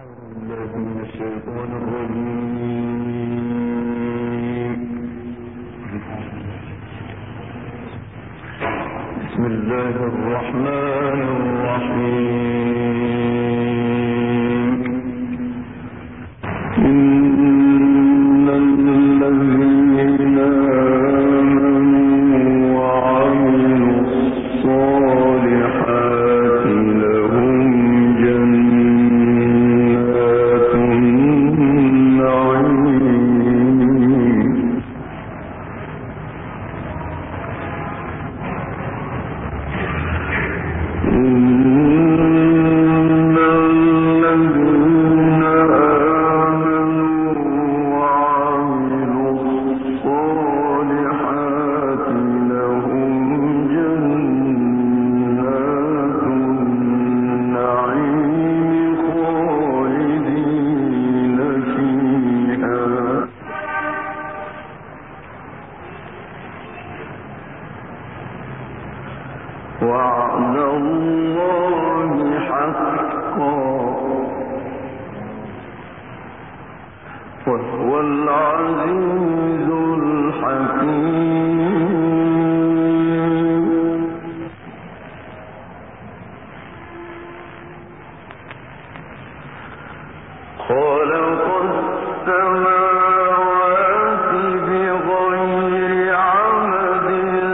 بسم الله الرحمن الرحيم. إن الذين آمنوا وعملوا الصالحات لهم جنات النعيم. وعد الله حقا وهو العزيز الحكيم. خلق السماوات بغير عمد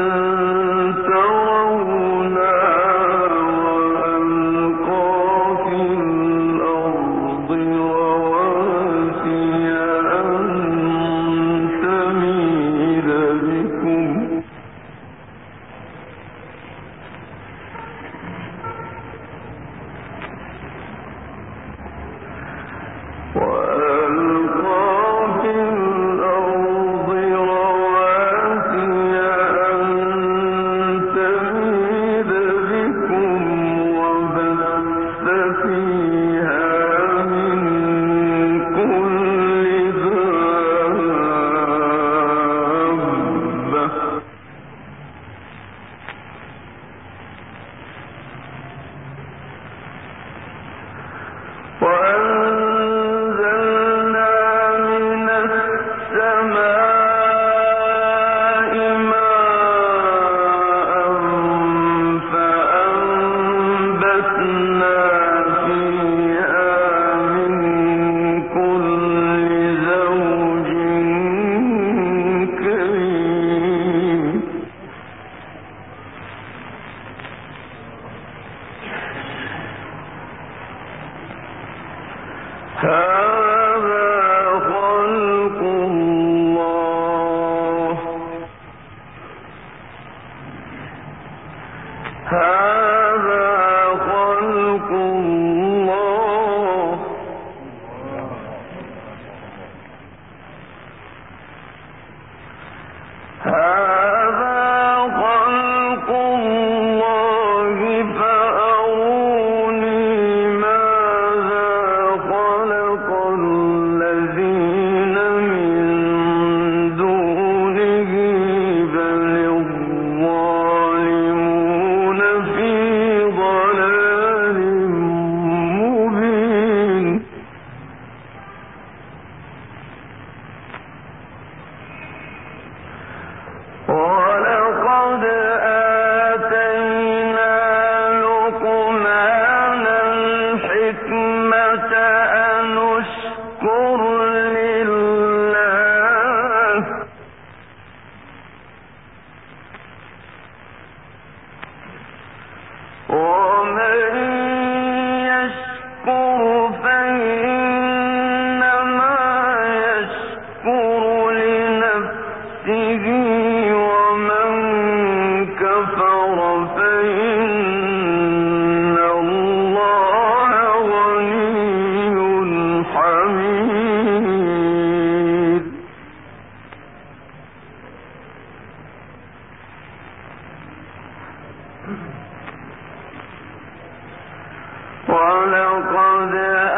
ولقد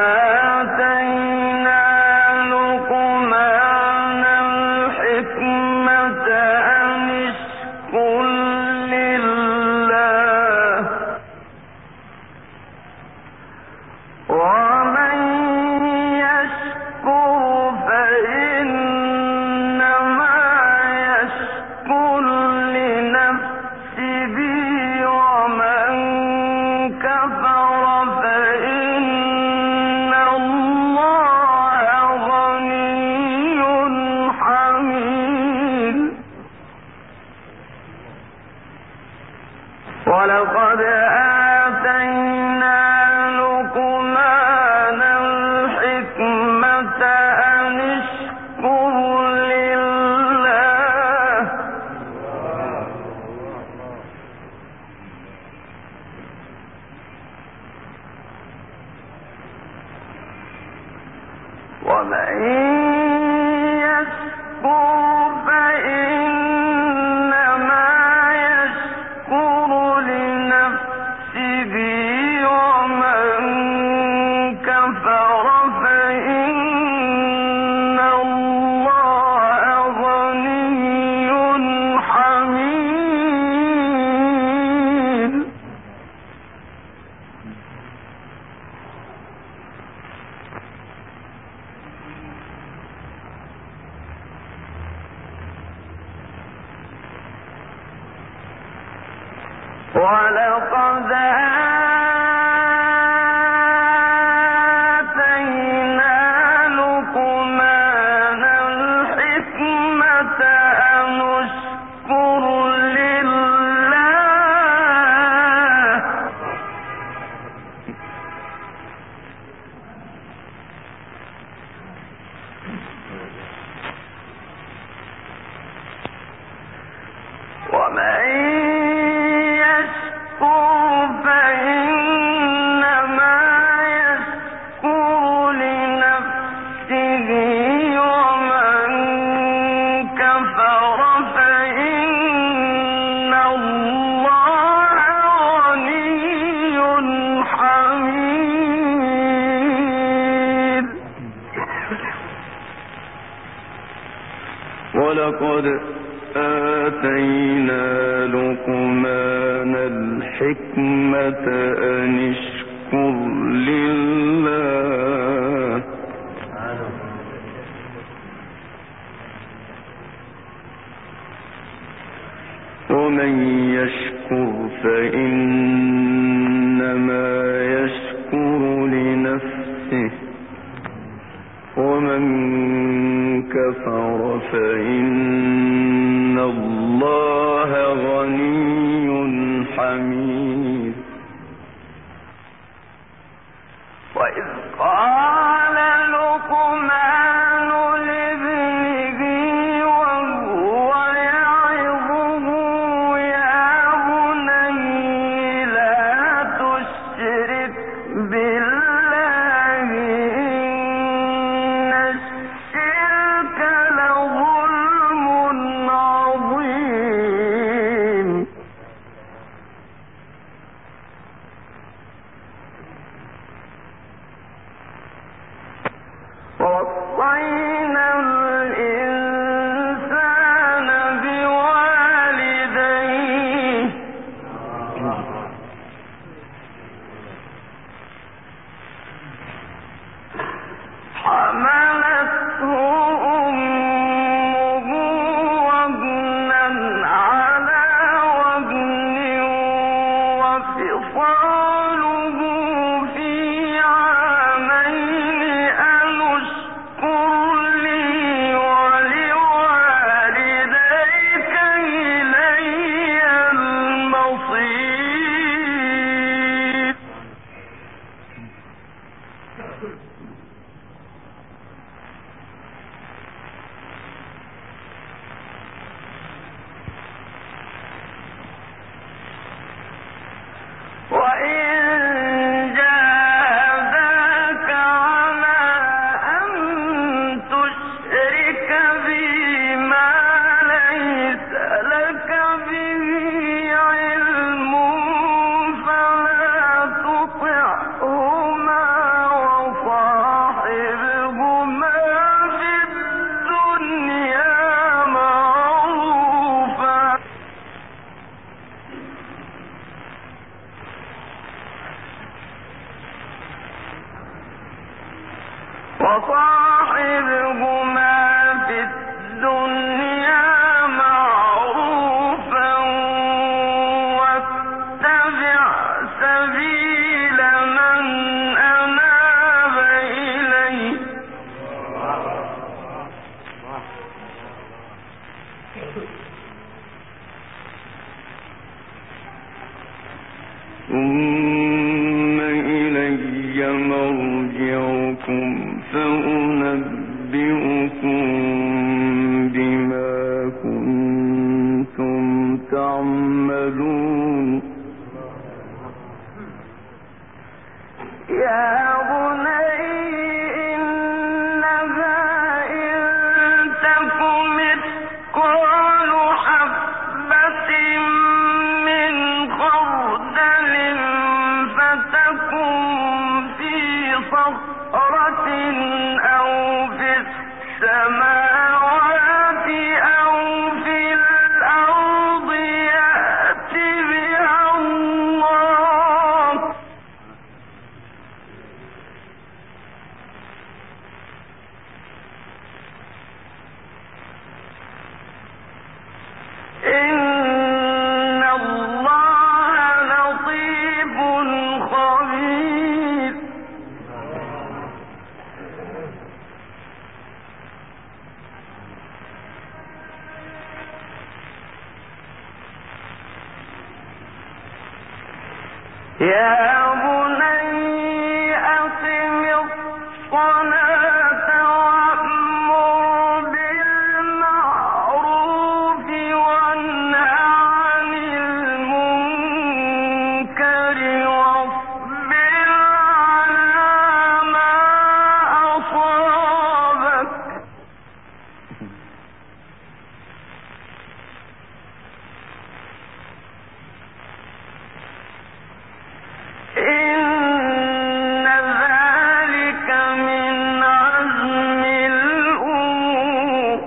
آتينا لقمان الحكمة أن اشكر لله ومن ولقد آتينا لقمان الحكمة أن اشكر لله ومن ولقد آتينا لقمان الحكمة أن اشكر لله ومن يشكر فإنما يشكر لنفسه ومن كفر فإن الله غني حميد وإذ قال لقمان لابنه وهو يعظه يا بني لا تشرك بالله إن الشرك لظلم عظيم ووصينا الإنسان بوالديه حملته أمه وهنا على وهن وفصاله في عامين أن اشكر لي ولوالديك إلي المصير وإن جاهداك على أن تشرك بي ما ليس لك به علم فلا تطعهما وصاحبهما في الدنيا معروفا واتبع سبيل من أناب إلي ثم إلي مرجعكم فأنبئكم بما كنتم تعملون يا بني إنه يا بني أقم الصلاة وأمر بالمعروف وانه عن المنكر واصبر على ما أصابك إن ذلك من عزم الأمور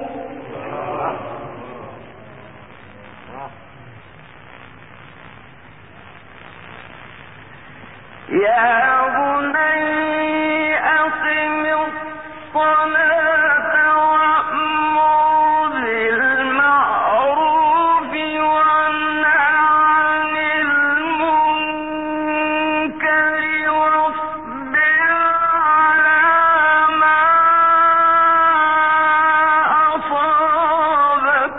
يا بني أقم الصلاة وأمر بالمعروف وانه عن المنكر واصبر على ما أصابك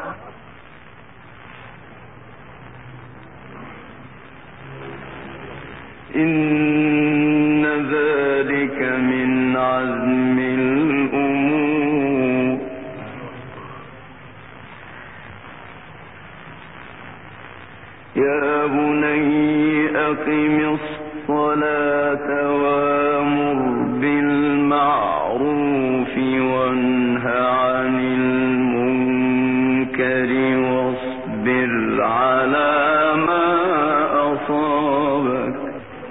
إن ذلك من عزم الأمور يا بني أقم الصلاة وأمر بالمعروف وانه عن المنكر واصبر على ما أصابك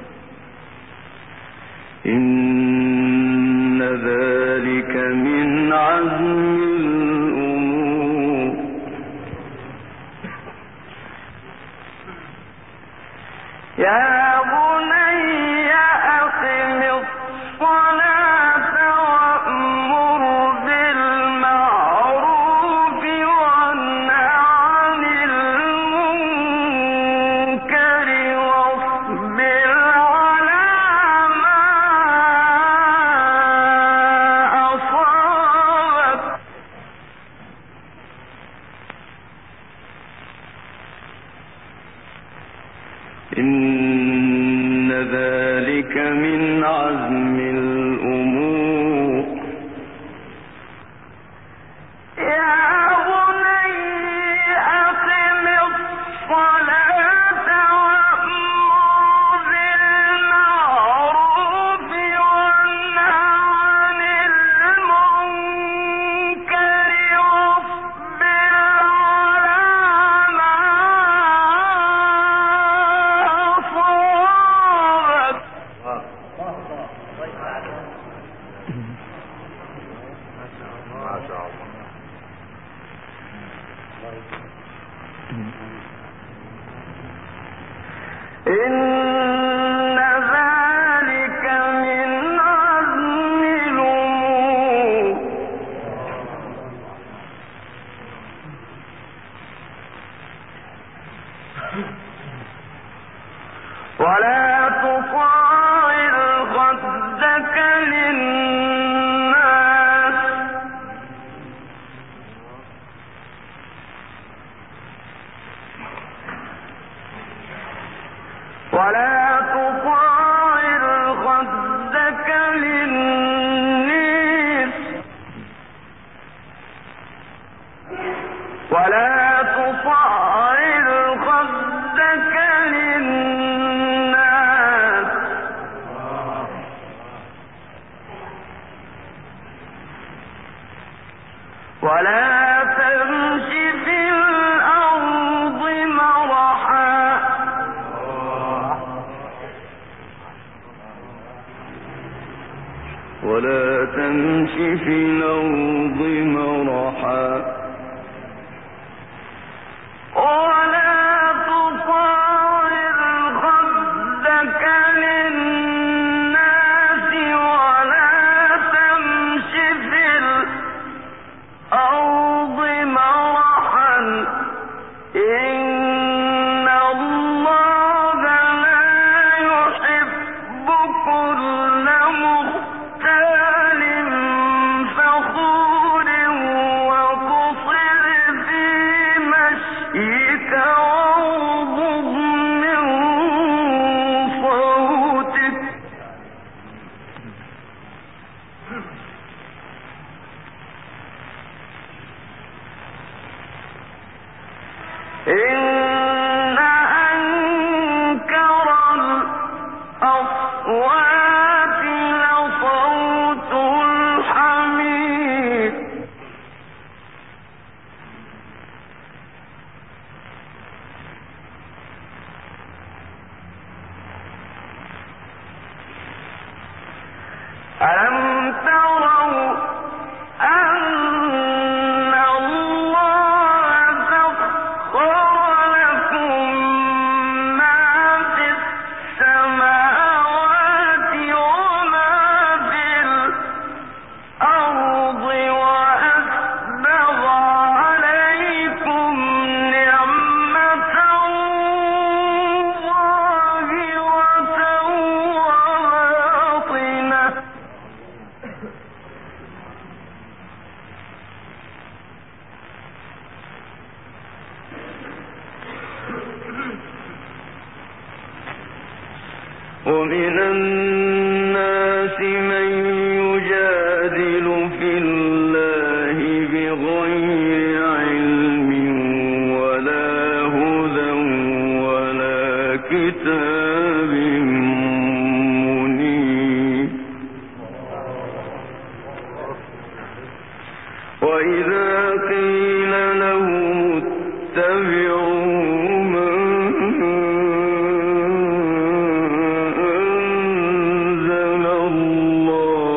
إن ذلك من عزم الأمور يا بني أقم الصلاة وأمر بالمعروف وانه عن المنكر واصبر على ما أصابك إن ذلك من عزم الأمور يا بني أقم الصلاة وأمر بالمعروف وانه عن المنكر واصبر على ما أصابك ولا تمش في الأرض مرحا ولا تصاعر خدك للناس ولا تمش في الأرض مرحا إن الله لا يحب كل مختال فخور وقصر في مشيك واغضض من صوتك إن أنكر الأصوات لصوت الحمير ألم تروا أن الله سخر لكم ما في السماوات وما في الأرض وأسبغ عليكم نعمته ظاهرة وباطنة ومن الناس من يجادل في الله بغير علم ولا هدى ولا كتاب منير وإذا قيل لهم اتبعوا ما أنزل الله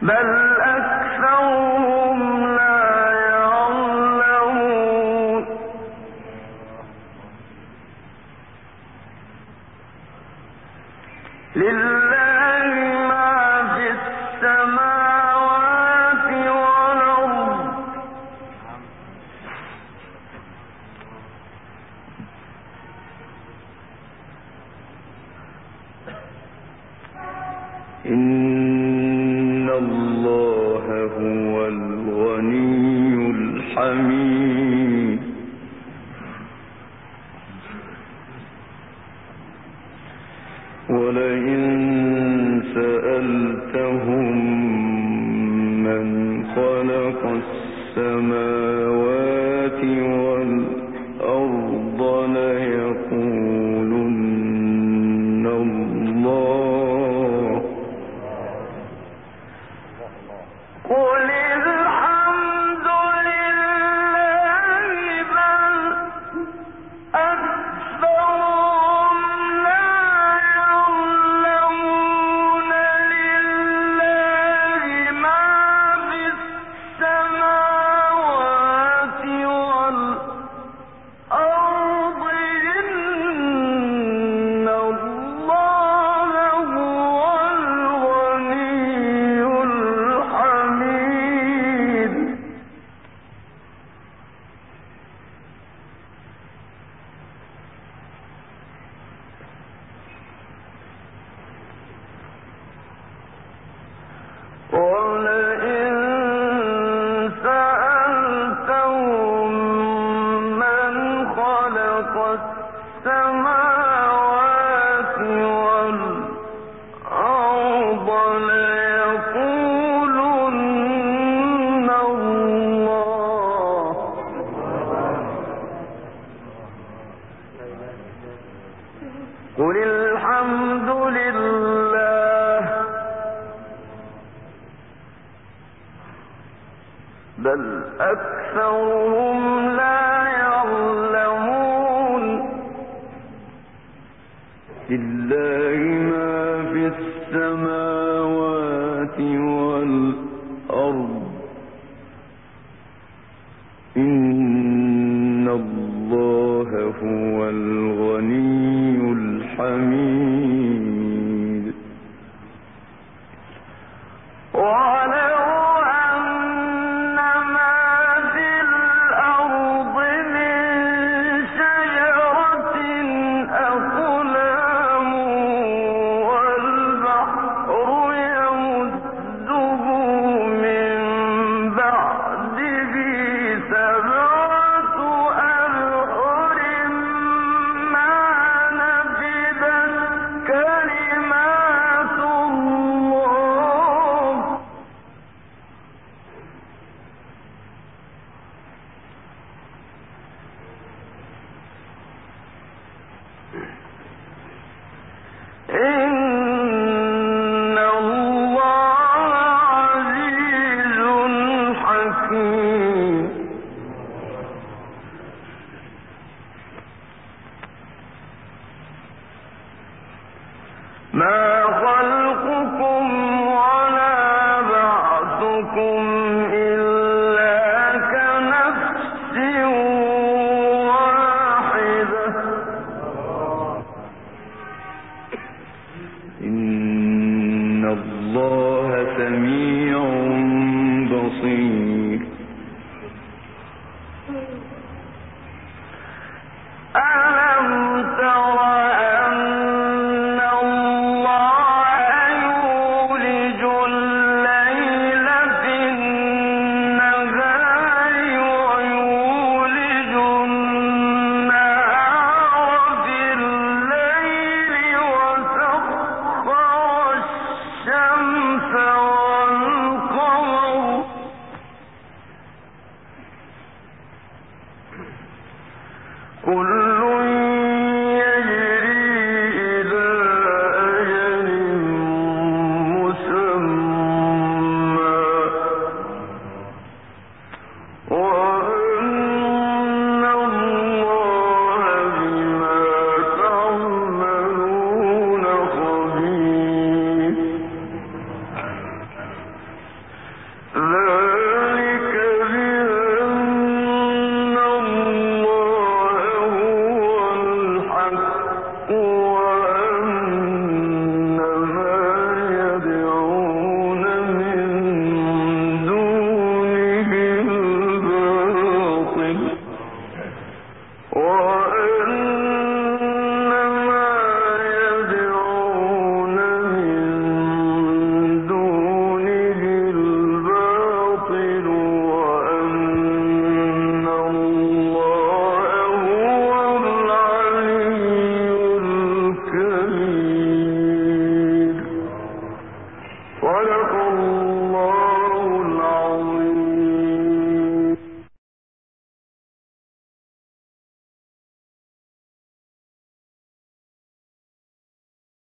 بل أكثرهم لا يعلمون لله ما في السماوات والأرض إن الله هو الغني الحميد ولئن سألتهم من خلق السماوات والأرض ليقولن الله قل الحمد لله بل أكثرهم لا يعلمون لله ما في السماوات والأرض إن الله هو الغني الحميد ولئن سألتهم من خلق السماوات والأرض ليقولن الله قل الحمد لله بل أكثرهم لا يعلمون لله ما في السماوات والأرض إن الله هو الغني الحميد ولو أن ما في الأرض من شجرة أقلام والبحر يمده من بعده سبعة أبحر ما نفدت كلمات الله إن الله عزيز حكيم ما خلقكم ولا بعثكم إلا كنفس واحدة إن الله سميع بصير